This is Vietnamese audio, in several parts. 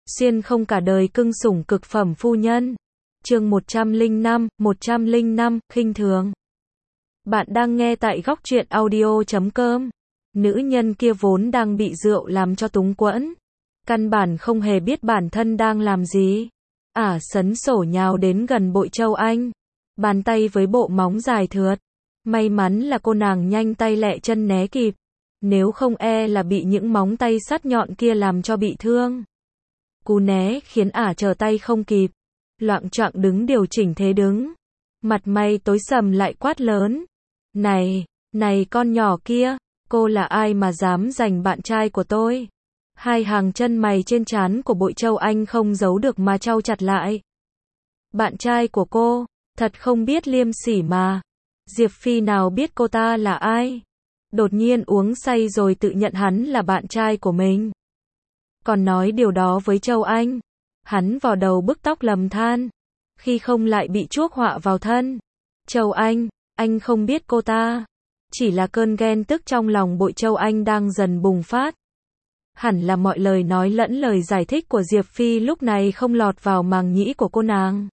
Xuyên không cả đời cưng sủng cực phẩm phu nhân. Chương 105, khinh thường. Bạn đang nghe tại góc truyện audio.com. Nữ nhân kia vốn đang bị rượu làm cho túng quẫn. Căn bản không hề biết bản thân đang làm gì. Sấn sổ nhào đến gần Bội Châu Anh. Bàn tay với bộ móng dài thượt. May mắn là cô nàng nhanh tay lẹ chân né kịp. Nếu không là bị những móng tay sắt nhọn kia làm cho bị thương. Cú né khiến trở tay không kịp. Loạng choạng đứng điều chỉnh thế đứng. Mặt mày tối sầm lại quát lớn. Này con nhỏ kia, cô là ai mà dám giành bạn trai của tôi? Hai hàng chân mày trên trán của Bội Châu Anh không giấu được mà chau chặt lại. Bạn trai của cô, thật không biết liêm sỉ mà. Diệp Phi nào biết cô ta là ai? Đột nhiên uống say rồi tự nhận hắn là bạn trai của mình. Còn nói điều đó với Châu Anh. Hắn vò đầu bức tóc lầm than. Khi không lại bị chuốc họa vào thân. Châu anh không biết cô ta. Chỉ là cơn ghen tức trong lòng Bội Châu Anh đang dần bùng phát. Hẳn là mọi lời nói lẫn lời giải thích của Diệp Phi lúc này không lọt vào màng nhĩ của cô nàng.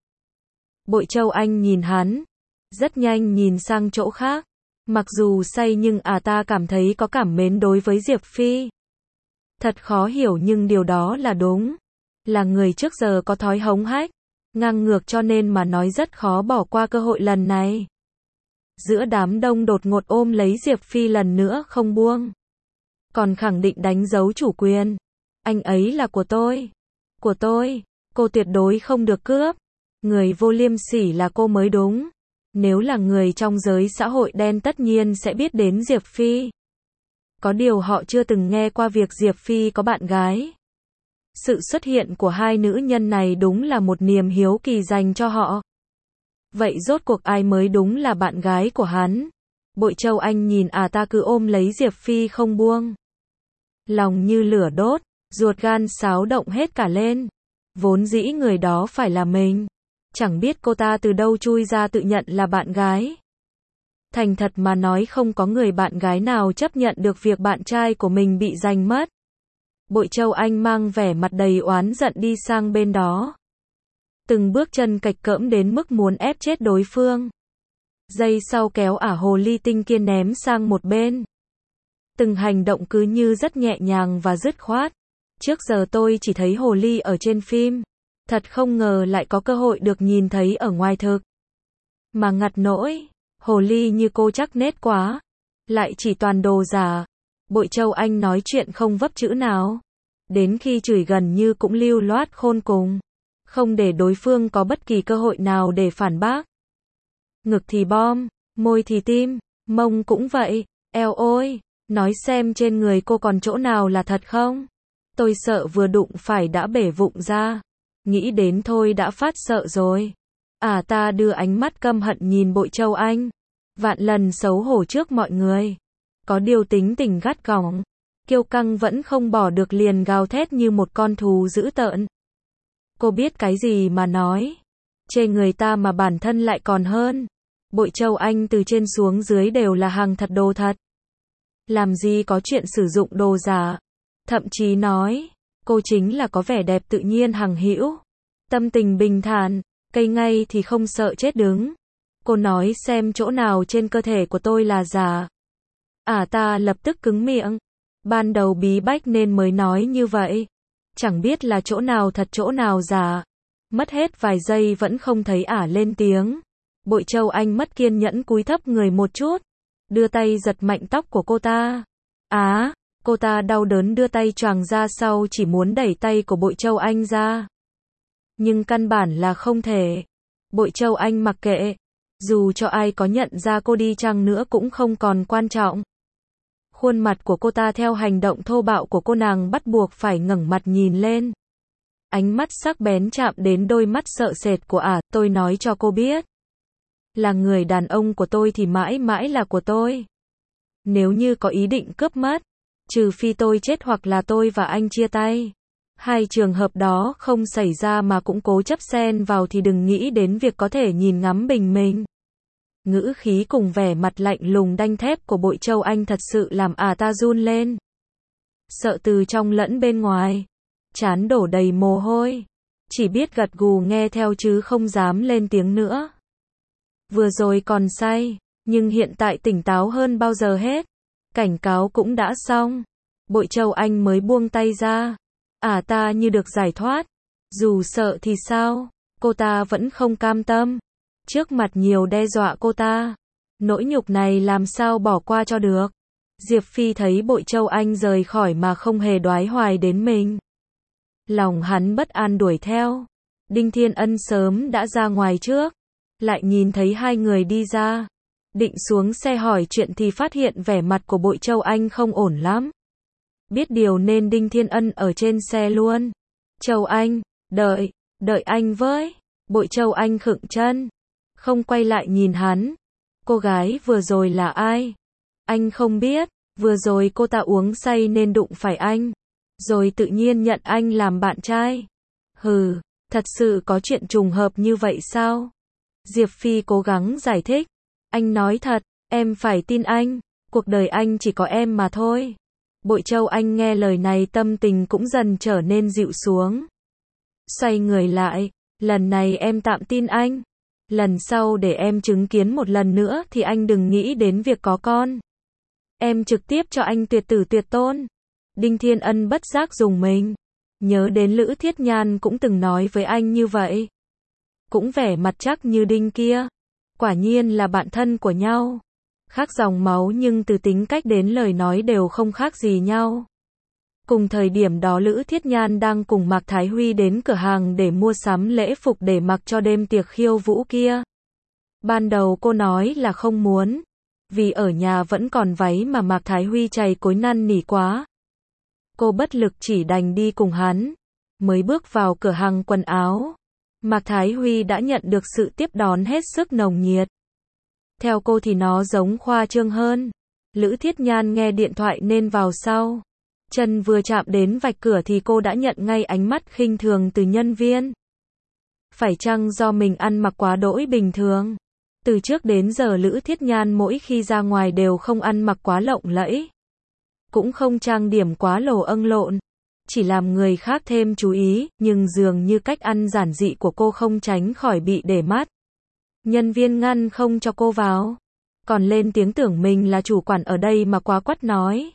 Bội Châu Anh nhìn hắn. Rất nhanh nhìn sang chỗ khác. Mặc dù say nhưng ta cảm thấy có cảm mến đối với Diệp Phi. Thật khó hiểu nhưng điều đó là đúng. Là người trước giờ có thói hống hách, ngang ngược cho nên mà nói rất khó bỏ qua cơ hội lần này. Giữa đám đông đột ngột ôm lấy Diệp Phi lần nữa không buông. Còn khẳng định đánh dấu chủ quyền. Anh ấy là của tôi. Của tôi. Cô tuyệt đối không được cướp. Người vô liêm sỉ là cô mới đúng. Nếu là người trong giới xã hội đen tất nhiên sẽ biết đến Diệp Phi. Có điều họ chưa từng nghe qua việc Diệp Phi có bạn gái. Sự xuất hiện của hai nữ nhân này đúng là một niềm hiếu kỳ dành cho họ. Vậy rốt cuộc ai mới đúng là bạn gái của hắn? Bội Châu Anh nhìn ta cứ ôm lấy Diệp Phi không buông. Lòng như lửa đốt, ruột gan xáo động hết cả lên. Vốn dĩ người đó phải là mình. Chẳng biết cô ta từ đâu chui ra tự nhận là bạn gái. Thành thật mà nói không có người bạn gái nào chấp nhận được việc bạn trai của mình bị giành mất. Bội Châu Anh mang vẻ mặt đầy oán giận đi sang bên đó. Từng bước chân cạch cỡm đến mức muốn ép chết đối phương. Giây sau kéo hồ ly tinh kia ném sang một bên. Từng hành động cứ như rất nhẹ nhàng và dứt khoát. Trước giờ tôi chỉ thấy hồ ly ở trên phim. Thật không ngờ lại có cơ hội được nhìn thấy ở ngoài thực. Mà ngặt nỗi, hồ ly như cô chắc nết quá. Lại chỉ toàn đồ giả. Bội Châu Anh nói chuyện không vấp chữ nào. Đến khi chửi gần như cũng lưu loát khôn cùng. Không để đối phương có bất kỳ cơ hội nào để phản bác. Ngực thì bom, môi thì tim, mông cũng vậy. Eo ôi, nói xem trên người cô còn chỗ nào là thật không? Tôi sợ vừa đụng phải đã bể vụng ra. Nghĩ đến thôi đã phát sợ rồi. Ta đưa ánh mắt căm hận nhìn Bội Châu Anh. Vạn lần xấu hổ trước mọi người. Có điều tính tình gắt gỏng. Kiêu căng vẫn không bỏ được liền gào thét như một con thú dữ tợn. Cô biết cái gì mà nói. Chê người ta mà bản thân lại còn hơn. Bội Châu Anh từ trên xuống dưới đều là hàng thật đồ thật. Làm gì có chuyện sử dụng đồ giả. Thậm chí nói, cô chính là có vẻ đẹp tự nhiên hằng hữu. Tâm tình bình thản, cây ngay thì không sợ chết đứng. Cô nói xem chỗ nào trên cơ thể của tôi là giả. Ta lập tức cứng miệng. Ban đầu bí bách nên mới nói như vậy. Chẳng biết là chỗ nào thật chỗ nào giả. Mất hết vài giây vẫn không thấy lên tiếng. Bội Châu Anh mất kiên nhẫn cúi thấp người một chút. Đưa tay giật mạnh tóc của cô ta. Cô ta đau đớn đưa tay choàng ra sau chỉ muốn đẩy tay của Bội Châu Anh ra. Nhưng căn bản là không thể. Bội Châu Anh mặc kệ. Dù cho ai có nhận ra cô đi chăng nữa cũng không còn quan trọng. Khuôn mặt của cô ta theo hành động thô bạo của cô nàng bắt buộc phải ngẩng mặt nhìn lên. Ánh mắt sắc bén chạm đến đôi mắt sợ sệt của tôi nói cho cô biết. Là người đàn ông của tôi thì mãi mãi là của tôi. Nếu như có ý định cướp mất, trừ phi tôi chết hoặc là tôi và anh chia tay. Hai trường hợp đó không xảy ra mà cũng cố chấp xen vào thì đừng nghĩ đến việc có thể nhìn ngắm bình minh. Ngữ khí cùng vẻ mặt lạnh lùng đanh thép của Bội Châu Anh thật sự làm ta run lên. Sợ từ trong lẫn bên ngoài. trán đổ đầy mồ hôi. Chỉ biết gật gù nghe theo chứ không dám lên tiếng nữa. Vừa rồi còn say, nhưng hiện tại tỉnh táo hơn bao giờ hết. Cảnh cáo cũng đã xong. Bội Châu Anh mới buông tay ra. Ta như được giải thoát. Dù sợ thì sao, cô ta vẫn không cam tâm. Trước mặt nhiều đe dọa cô ta. Nỗi nhục này làm sao bỏ qua cho được. Diệp Phi thấy Bội Châu Anh rời khỏi mà không hề đoái hoài đến mình. Lòng hắn bất an đuổi theo. Đinh Thiên Ân sớm đã ra ngoài trước. Lại nhìn thấy hai người đi ra. Định xuống xe hỏi chuyện thì phát hiện vẻ mặt của Bội Châu Anh không ổn lắm. Biết điều nên Đinh Thiên Ân ở trên xe luôn. Châu Anh, đợi anh với. Bội Châu Anh khựng chân. Không quay lại nhìn hắn. Cô gái vừa rồi là ai? Anh không biết. Vừa rồi cô ta uống say nên đụng phải anh. Rồi tự nhiên nhận anh làm bạn trai. Hừ, thật sự có chuyện trùng hợp như vậy sao? Diệp Phi cố gắng giải thích. Anh nói thật, em phải tin anh. Cuộc đời anh chỉ có em mà thôi. Bội Châu Anh nghe lời này tâm tình cũng dần trở nên dịu xuống. Xoay người lại. Lần này em tạm tin anh. Lần sau để em chứng kiến một lần nữa thì anh đừng nghĩ đến việc có con. Em trực tiếp cho anh tuyệt tử tuyệt tôn. Đinh Thiên Ân bất giác rùng mình. Nhớ đến Lữ Thiết Nhan cũng từng nói với anh như vậy. Cũng vẻ mặt chắc như Đinh kia. Quả nhiên là bạn thân của nhau. Khác dòng máu nhưng từ tính cách đến lời nói đều không khác gì nhau. Cùng thời điểm đó Lữ Thiết Nhan đang cùng Mạc Thái Huy đến cửa hàng để mua sắm lễ phục để mặc cho đêm tiệc khiêu vũ kia. Ban đầu cô nói là không muốn. Vì ở nhà vẫn còn váy mà Mạc Thái Huy chày cối năn nỉ quá. Cô bất lực chỉ đành đi cùng hắn. Mới bước vào cửa hàng quần áo. Mạc Thái Huy đã nhận được sự tiếp đón hết sức nồng nhiệt. Theo cô thì nó giống khoa trương hơn. Lữ Thiết Nhan nghe điện thoại nên vào sau. Chân vừa chạm đến vạch cửa thì cô đã nhận ngay ánh mắt khinh thường từ nhân viên. Phải chăng do mình ăn mặc quá đỗi bình thường? Từ trước đến giờ Lữ Thiết Nhan mỗi khi ra ngoài đều không ăn mặc quá lộng lẫy. Cũng không trang điểm quá lồ âng lộn. Chỉ làm người khác thêm chú ý, nhưng dường như cách ăn giản dị của cô không tránh khỏi bị để mắt. Nhân viên ngăn không cho cô vào. Còn lên tiếng tưởng mình là chủ quản ở đây mà quá quắt nói.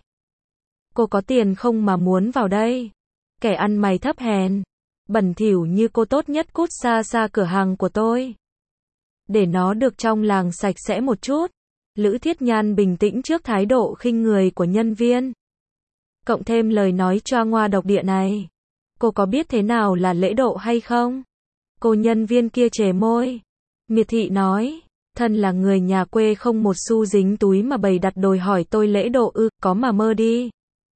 Cô có tiền không mà muốn vào đây? Kẻ ăn mày thấp hèn, bẩn thỉu như cô tốt nhất cút xa xa cửa hàng của tôi. Để nó được trong làng sạch sẽ một chút. Lữ Thiết Nhan bình tĩnh trước thái độ khinh người của nhân viên. Cộng thêm lời nói choa ngoa độc địa này. Cô có biết thế nào là lễ độ hay không? Cô nhân viên kia chề môi. Miệt thị nói. Thân là người nhà quê không một xu dính túi mà bày đặt đòi hỏi tôi lễ độ ư, có mà mơ đi.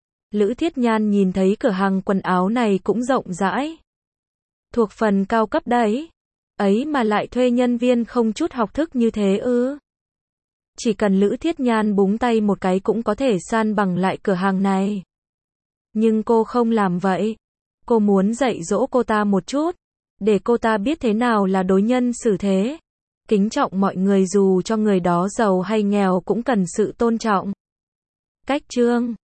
Lữ Thiết Nhan nhìn thấy cửa hàng quần áo này cũng rộng rãi. Thuộc phần cao cấp đấy. Ấy mà lại thuê nhân viên không chút học thức như thế ư? Chỉ cần Lữ Thiết Nhan búng tay một cái cũng có thể san bằng lại cửa hàng này. Nhưng cô không làm vậy. Cô muốn dạy dỗ cô ta một chút. Để cô ta biết thế nào là đối nhân xử thế. Kính trọng mọi người dù cho người đó giàu hay nghèo cũng cần sự tôn trọng. Cách chương